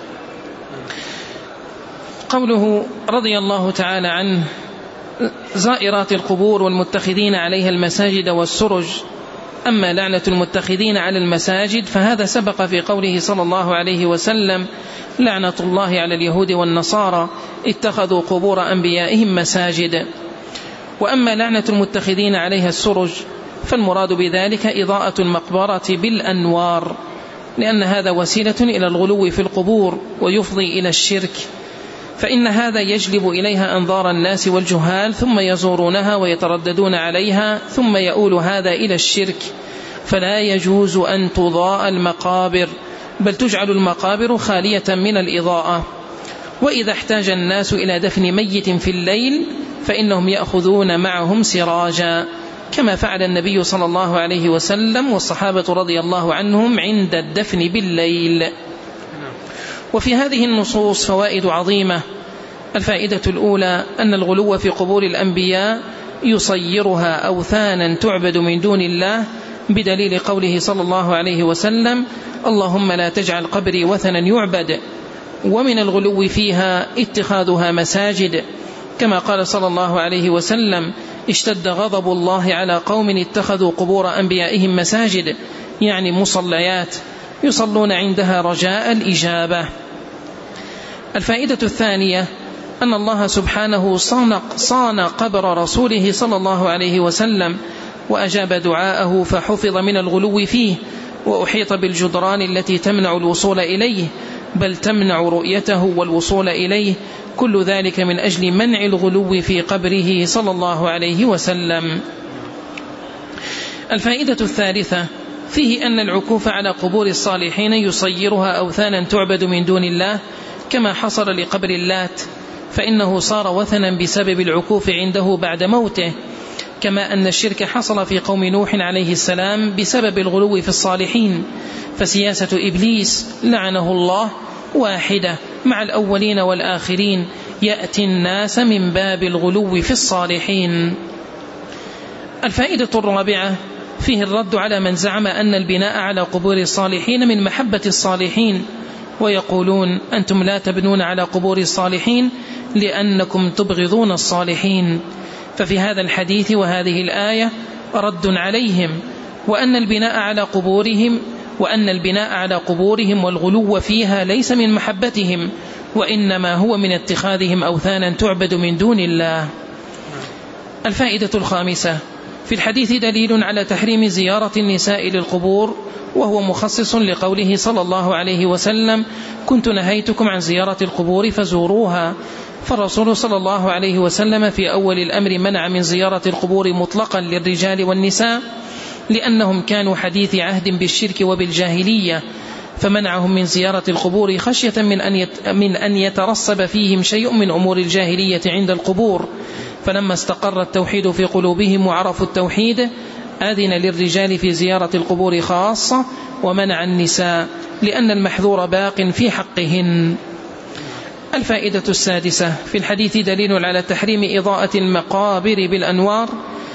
S2: قوله رضي الله تعالى عنه: زائرات القبور والمتخذين عليها المساجد والسرج. أما لعنة المتخذين على المساجد فهذا سبق في قوله صلى الله عليه وسلم: لعنة الله على اليهود والنصارى اتخذوا قبور أنبيائهم مساجد. وأما لعنة المتخذين عليها السرج فالمراد بذلك إضاءة المقبرة بالأنوار، لأن هذا وسيلة إلى الغلو في القبور ويفضي إلى الشرك، فإن هذا يجلب إليها أنظار الناس والجهال ثم يزورونها ويترددون عليها، ثم يؤول هذا إلى الشرك. فلا يجوز أن تضاء المقابر، بل تجعل المقابر خالية من الإضاءة. وإذا احتاج الناس إلى دفن ميت في الليل فإنهم يأخذون معهم سراجا، كما فعل النبي صلى الله عليه وسلم والصحابة رضي الله عنهم عند الدفن بالليل. وفي هذه النصوص فوائد عظيمة. الفائدة الأولى أن الغلو في قبور الأنبياء يصيرها أوثانا تعبد من دون الله، بدليل قوله صلى الله عليه وسلم: اللهم لا تجعل قبري وثنا يعبد. ومن الغلو فيها اتخاذها مساجد، كما قال صلى الله عليه وسلم: اشتد غضب الله على قوم اتخذوا قبور أنبيائهم مساجد، يعني مصليات يصلون عندها رجاء الإجابة. الفائدة الثانية أن الله سبحانه صان قبر رسوله صلى الله عليه وسلم وأجاب دعاءه فحفظ من الغلو فيه، وأحيط بالجدران التي تمنع الوصول إليه، بل تمنع رؤيته والوصول إليه، كل ذلك من أجل منع الغلو في قبره صلى الله عليه وسلم. الفائدة الثالثة فيه أن العكوف على قبور الصالحين يصيرها أوثانا تعبد من دون الله، كما حصل لقبر اللات، فإنه صار وثنا بسبب العكوف عنده بعد موته، كما أن الشرك حصل في قوم نوح عليه السلام بسبب الغلو في الصالحين. فسياسة إبليس لعنه الله واحدة مع الأولين والآخرين، يأتي الناس من باب الغلو في الصالحين. الفائدة الرابعة فيه الرد على من زعم أن البناء على قبور الصالحين من محبة الصالحين، ويقولون: أنتم لا تبنون على قبور الصالحين لأنكم تبغضون الصالحين. ففي هذا الحديث وهذه الآية رد عليهم، وأن البناء على قبورهم والغلو فيها ليس من محبتهم، وإنما هو من اتخاذهم أوثانا تعبد من دون الله. الفائدة الخامسة في الحديث دليل على تحريم زيارة النساء للقبور، وهو مخصص لقوله صلى الله عليه وسلم: كنت نهيتكم عن زيارة القبور فزوروها. فالرسول صلى الله عليه وسلم في أول الأمر منع من زيارة القبور مطلقا للرجال والنساء، لأنهم كانوا حديث عهد بالشرك وبالجاهلية، فمنعهم من زيارة القبور خشية من أن يترسب فيهم شيء من أمور الجاهلية عند القبور. فلما استقر التوحيد في قلوبهم وعرفوا التوحيد أذن للرجال في زيارة القبور خاصة، ومنع النساء لأن المحذور باق في حقهن. الفائدة السادسة في الحديث دليل على تحريم إضاءة المقابر بالأنوار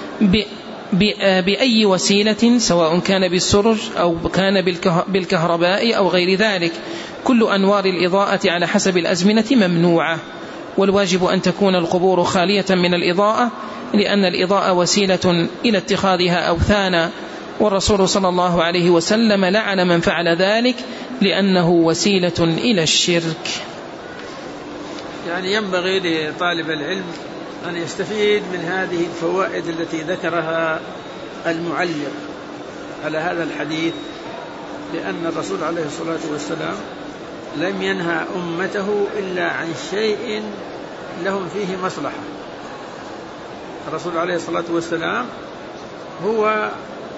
S2: بأي وسيلة، سواء كان بالسرج أو كان بالكهرباء أو غير ذلك. كل أنوار الإضاءة على حسب الأزمنة ممنوعة، والواجب أن تكون القبور خالية من الإضاءة، لأن الإضاءة وسيلة إلى اتخاذها أوثانا، والرسول صلى الله عليه وسلم لعن من فعل ذلك لأنه وسيلة إلى الشرك.
S1: يعني ينبغي لطالب العلم أن يستفيد من هذه الفوائد التي ذكرها المعلق على هذا الحديث، لأن الرسول عليه الصلاة والسلام لم ينهى أمته إلا عن شيء لهم فيه مصلحة. الرسول عليه الصلاة والسلام هو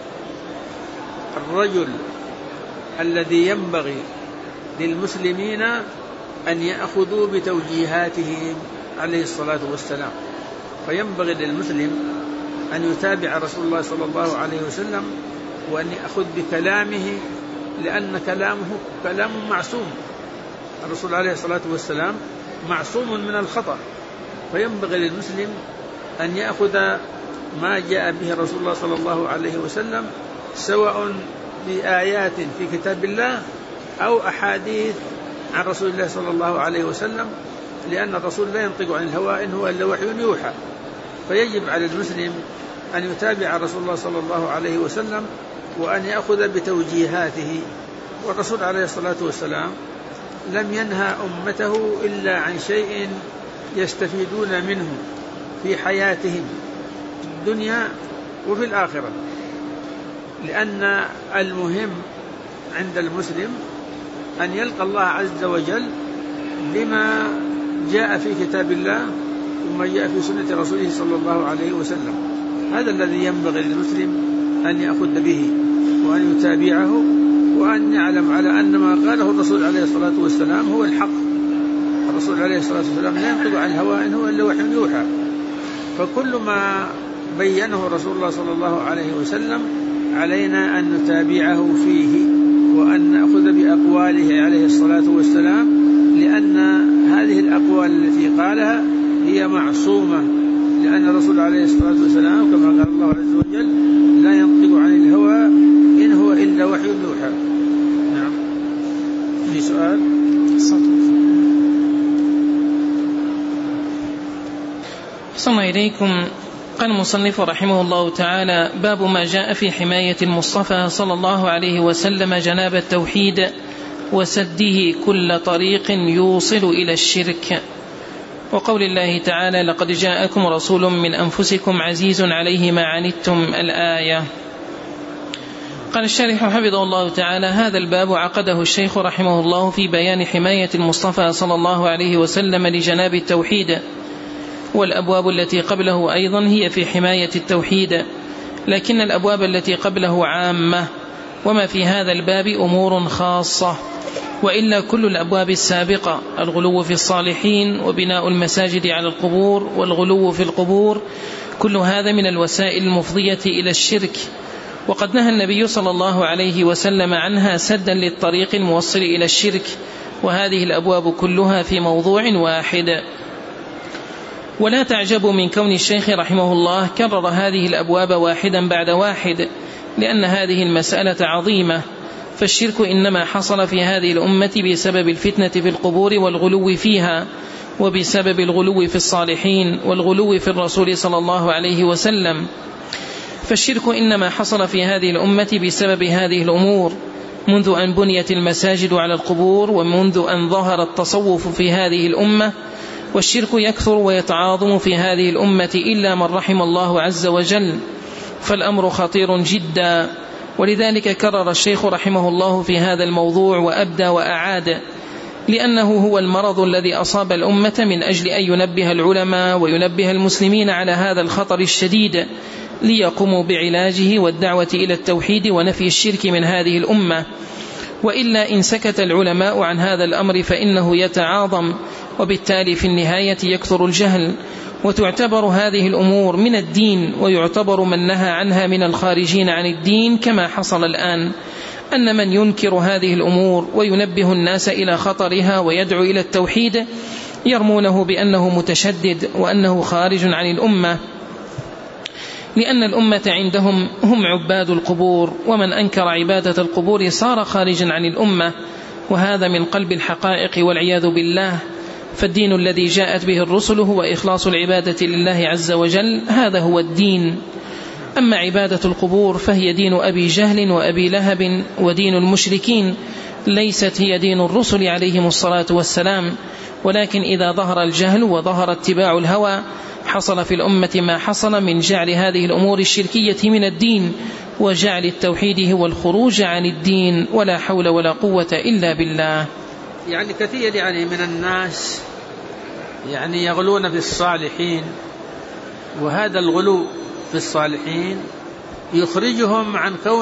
S1: الرجل الذي ينبغي للمسلمين أن يأخذوا بتوجيهاته عليه الصلاة والسلام، فينبغي للمسلم أن يتابع رسول الله صلى الله عليه وسلم وأن يأخذ بكلامه، لأن كلامه كلام معصوم. الرسول عليه الصلاة والسلام معصوم من الخطأ، فينبغي للمسلم أن يأخذ ما جاء به رسول الله صلى الله عليه وسلم، سواء بآيات في كتاب الله أو أحاديث عن رسول الله صلى الله عليه وسلم، لأن الرسول لا ينطق عن الهوى إن هو إلا وحي يوحى. فيجب على المسلم أن يتابع رسول الله صلى الله عليه وسلم وأن يأخذ بتوجيهاته. والرسول عليه الصلاة والسلام لم ينهى أمته إلا عن شيء يستفيدون منه في حياتهم الدنيا وفي الآخرة، لأن المهم عند المسلم أن يلقى الله عز وجل بما جاء في كتاب الله وما جاء في سنة رسوله صلى الله عليه وسلم. هذا الذي ينبغي للمسلم أن يأخذ به وأن يتابعه، وأن يعلم على أن ما قاله الرسول عليه الصلاة والسلام هو الحق. الرسول عليه الصلاة والسلام لا ينطق عن الهوى إن هو إلا وحي يوحى. فكل ما بينه رسول الله صلى الله عليه وسلم علينا أن نتابعه فيه وأن نأخذ بأقواله عليه الصلاة والسلام، لأن هذه الأقوال التي قالها هي معصومة، لأن الرسول عليه الصلاة والسلام كما قال الله عز وجل لا ينطق عن الهوى إن هو إلا وحي يوحى. نعم. في سؤال؟
S2: أحسن إليكم. قال المصنف رحمه الله تعالى: باب ما جاء في حماية المصطفى صلى الله عليه وسلم جناب التوحيد وسده كل طريق يوصل إلى الشرك. وقول الله تعالى: لقد جاءكم رسول من أنفسكم عزيز عليه ما عنتم، الآية. قال الشارح حفظه الله تعالى: هذا الباب عقده الشيخ رحمه الله في بيان حماية المصطفى صلى الله عليه وسلم لجناب التوحيد، والأبواب التي قبله أيضا هي في حماية التوحيد، لكن الأبواب التي قبله عامة، وما في هذا الباب أمور خاصة. وإلا كل الأبواب السابقة، الغلو في الصالحين وبناء المساجد على القبور والغلو في القبور، كل هذا من الوسائل المفضية إلى الشرك، وقد نهى النبي صلى الله عليه وسلم عنها سدا للطريق الموصل إلى الشرك، وهذه الأبواب كلها في موضوع واحد. ولا تعجبوا من كون الشيخ رحمه الله كرر هذه الأبواب واحدا بعد واحد، لأن هذه المسألة عظيمة. فالشرك إنما حصل في هذه الأمة بسبب الفتنة في القبور والغلو فيها، وبسبب الغلو في الصالحين والغلو في الرسول صلى الله عليه وسلم. فالشرك إنما حصل في هذه الأمة بسبب هذه الأمور، منذ أن بنيت المساجد على القبور، ومنذ أن ظهر التصوف في هذه الأمة. والشرك يكثر ويتعاظم في هذه الأمة إلا من رحم الله عز وجل، فالأمر خطير جدا. ولذلك كرر الشيخ رحمه الله في هذا الموضوع وأبدى وأعاد، لأنه هو المرض الذي أصاب الأمة، من أجل أن ينبه العلماء وينبه المسلمين على هذا الخطر الشديد، ليقوموا بعلاجه والدعوة إلى التوحيد ونفي الشرك من هذه الأمة. وإلا إن سكت العلماء عن هذا الأمر فإنه يتعاظم، وبالتالي في النهاية يكثر الجهل، وتعتبر هذه الأمور من الدين، ويعتبر من نهى عنها من الخارجين عن الدين، كما حصل الآن أن من ينكر هذه الأمور وينبه الناس إلى خطرها ويدعو إلى التوحيد يرمونه بأنه متشدد وأنه خارج عن الأمة، لأن الأمة عندهم هم عباد القبور، ومن أنكر عبادة القبور صار خارجا عن الأمة، وهذا من قلب الحقائق والعياذ بالله. فالدين الذي جاءت به الرسل هو إخلاص العبادة لله عز وجل، هذا هو الدين. أما عبادة القبور فهي دين أبي جهل وأبي لهب ودين المشركين، ليست هي دين الرسل عليهم الصلاة والسلام. ولكن إذا ظهر الجهل وظهر اتباع الهوى حصل في الأمة ما حصل من جعل هذه الأمور الشركية من الدين، وجعل التوحيد هو الخروج عن الدين، ولا حول ولا قوة إلا بالله.
S1: يعني كثير من الناس يغلون في الصالحين، وهذا الغلو في الصالحين يخرجهم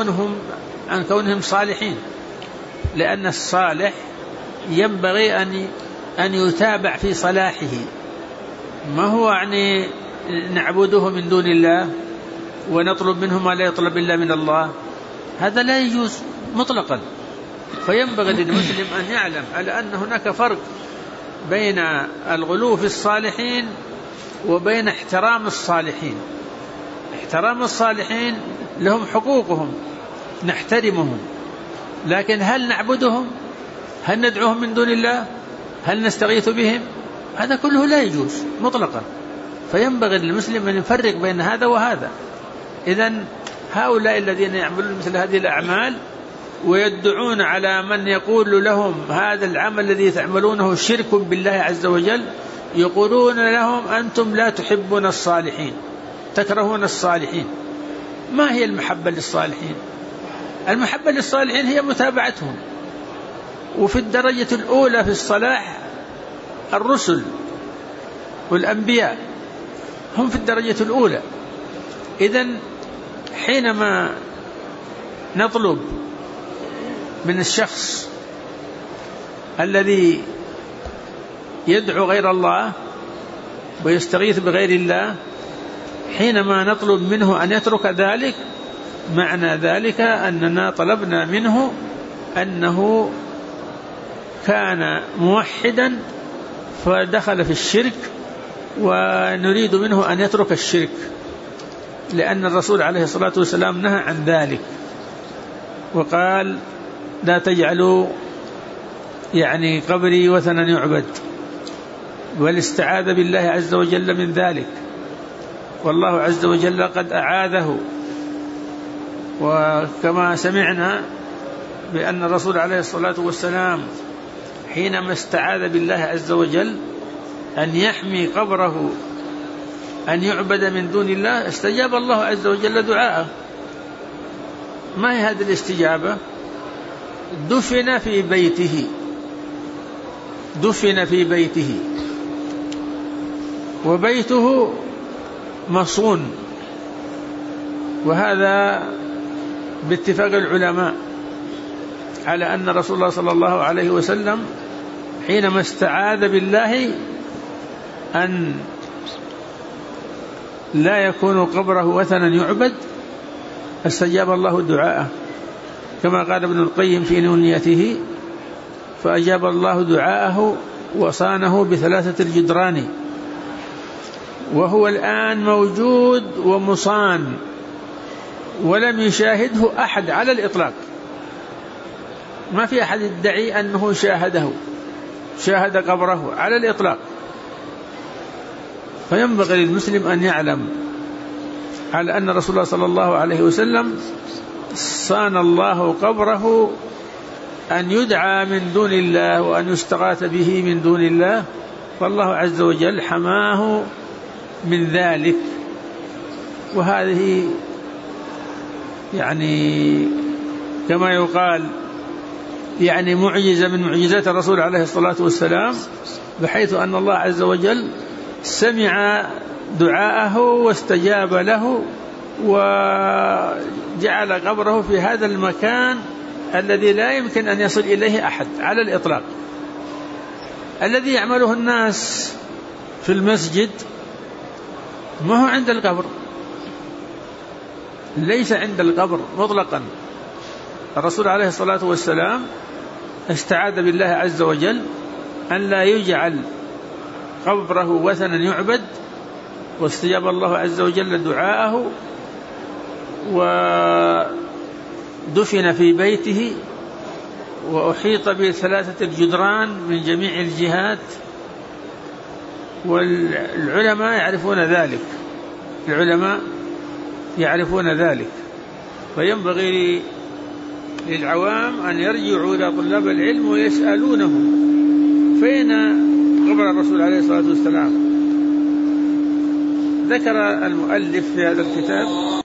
S1: عن كونهم صالحين، لأن الصالح ينبغي أن يتابع في صلاحه، ما هو نعبده من دون الله ونطلب منه ما لا يطلب إلا من الله، هذا لا يجوز مطلقا. فينبغي للمسلم أن يعلم على أن هناك فرق بين الغلو في الصالحين وبين احترام الصالحين. احترام الصالحين لهم حقوقهم نحترمهم، لكن هل نعبدهم؟ هل ندعوهم من دون الله؟ هل نستغيث بهم؟ هذا كله لا يجوز مطلقا. فينبغي للمسلم أن يفرق بين هذا وهذا. إذن هؤلاء الذين يعملون مثل هذه الأعمال ويدعون على من يقول لهم هذا العمل الذي تعملونه شرك بالله عز وجل، يقولون لهم أنتم لا تحبون الصالحين، تكرهون الصالحين. ما هي المحبة للصالحين؟ المحبة للصالحين هي متابعتهم. وفي الدرجة الأولى في الصلاح الرسل والأنبياء هم في الدرجة الأولى. إذن حينما نطلب من الشخص الذي يدعو غير الله ويستغيث بغير الله، حينما نطلب منه أن يترك ذلك، معنى ذلك أننا طلبنا منه أنه كان موحدا فدخل في الشرك، ونريد منه أن يترك الشرك، لأن الرسول عليه الصلاة والسلام نهى عن ذلك وقال لا تجعلوا قبري وثنا يعبد، والاستعاذ بالله عز وجل من ذلك، والله عز وجل قد أعاذه. وكما سمعنا بأن الرسول عليه الصلاة والسلام حينما استعاذ بالله عز وجل أن يحمي قبره أن يعبد من دون الله، استجاب الله عز وجل دعاءه. ما هي هذه الاستجابة؟ دفن في بيته، دفن في بيته، وبيته مصون، وهذا باتفاق العلماء على أن رسول الله صلى الله عليه وسلم حينما استعاذ بالله أن لا يكون قبره وثنا يعبد استجاب الله دعاءه، كما قال ابن القيم في نونيته: فأجاب الله دعاءه وصانه بثلاثة الجدران. وهو الآن موجود ومصان ولم يشاهده أحد على الإطلاق، ما في أحد يدعي أنه شاهد قبره على الإطلاق. فينبغي للمسلم أن يعلم على أن رسول الله صلى الله عليه وسلم صان الله قبره أن يدعى من دون الله وأن يستغاث به من دون الله، فالله عز وجل حماه من ذلك. وهذه كما يقال معجزة من معجزات الرسول عليه الصلاة والسلام، بحيث أن الله عز وجل سمع دعاءه واستجاب له وجعل قبره في هذا المكان الذي لا يمكن أن يصل إليه أحد على الإطلاق. الذي يعمله الناس في المسجد ما هو عند القبر، ليس عند القبر مطلقا. الرسول عليه الصلاة والسلام استعاذ بالله عز وجل أن لا يجعل قبره وثنا يعبد، واستجاب الله عز وجل دعاءه، ودفن في بيته، وأحيط بثلاثة الجدران من جميع الجهات. والعلماء يعرفون ذلك، فينبغي للعوام أن يرجعوا إلى طلاب العلم ويسألونهم فين قبر الرسول عليه الصلاة والسلام. ذكر المؤلف في هذا الكتاب